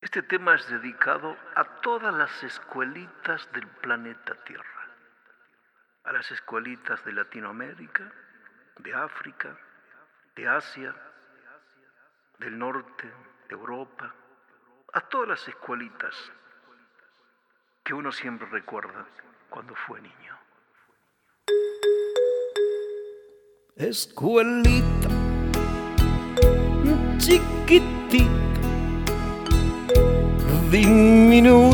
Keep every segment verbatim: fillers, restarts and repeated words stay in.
Este tema es dedicado a todas las escuelitas del planeta Tierra, a las escuelitas de Latinoamérica, de África, de Asia, del norte, de Europa, a todas las escuelitas que uno siempre recuerda cuando fue niño. Escuelita chiquitita, diminuta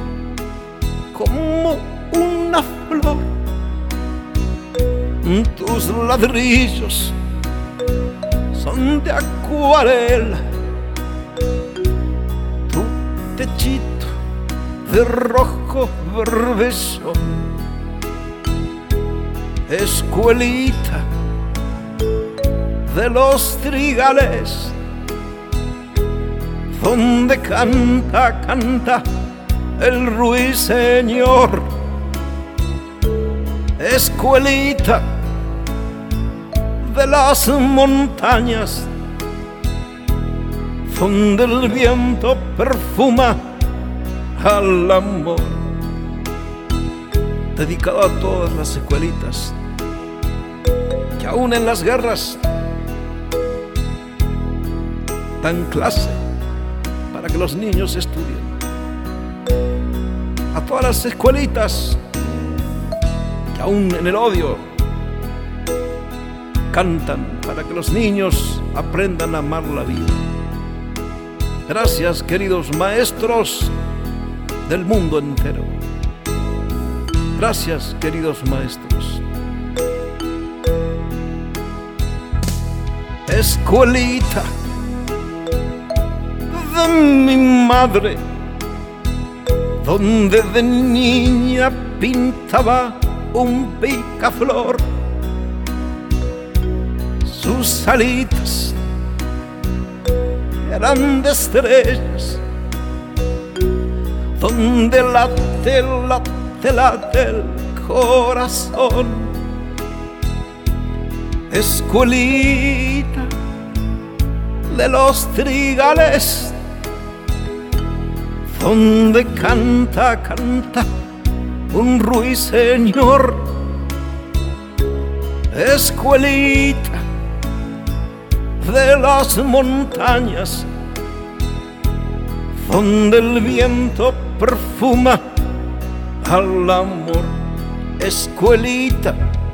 como una flor, tus ladrillos son de acuarela, tu techito de rojo berbezón. Escuelita de los trigales, donde canta, canta el ruiseñor. Escuelita de las montañas, donde el viento perfuma al amor. Dedicado a todas las escuelitas que aún en las guerras dan clase para que los niños estudien. A todas las escuelitas que aún en el odio cantan para que los niños aprendan a amar la vida. Gracias, queridos maestros del mundo entero. Gracias, queridos maestros. Escuelita de mi madre, donde de niña pintaba un picaflor. Sus alitas eran de estrellas, donde late, late, late el corazón. Escuelita de los trigales, donde canta, canta un ruiseñor. Escuelita de las montañas, donde el viento perfuma al amor. Escuelita,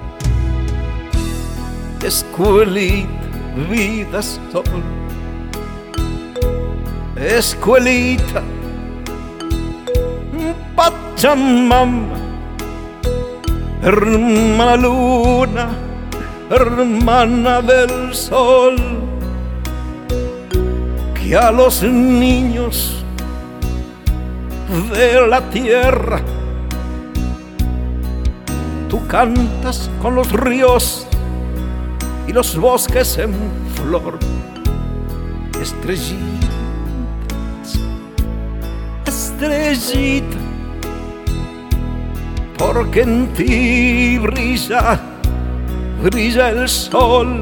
escuelita, vida sol. Escuelita, Pachamama, hermana luna, hermana del sol, que a los niños de la tierra tú cantas con los ríos y los bosques en flor. Estrellita, estrellita, porque en ti brilla, brilla el sol,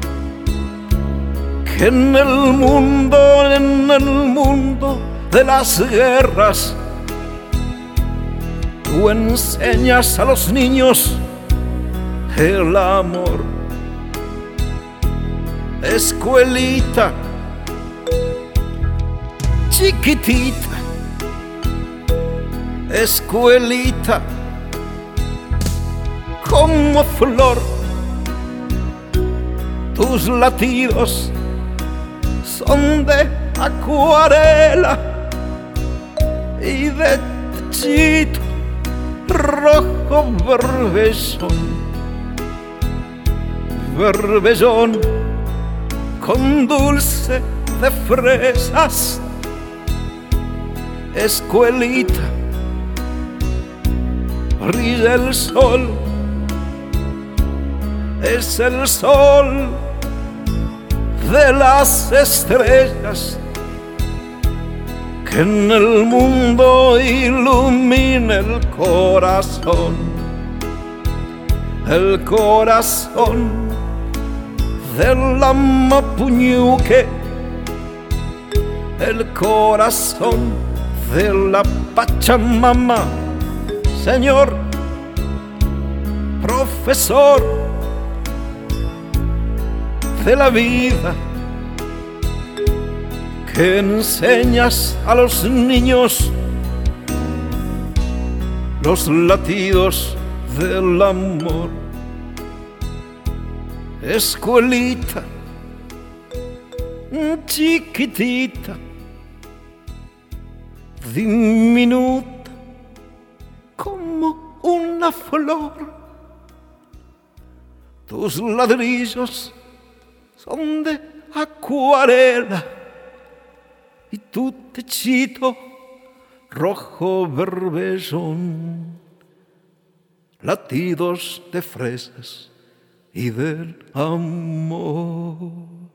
que en el mundo, en el mundo de las guerras, tú enseñas a los niños el amor. Escuelita chiquitita, escuelita como flor, tus latidos son de acuarela y de techito rojo berbezón. Berbezón con dulce de fresas. Escuelita, brilla el sol, es el sol de las estrellas, que en el mundo ilumina el corazón, el corazón del Amapuñuque, el corazón de la Pachamama. Señor profesor de la vida, que enseñas a los niños los latidos del amor. Escuelita chiquitita, diminuta como una flor, tus ladrillos son de acuarela y tu techito rojo berbellón, latidos de fresas y del amor.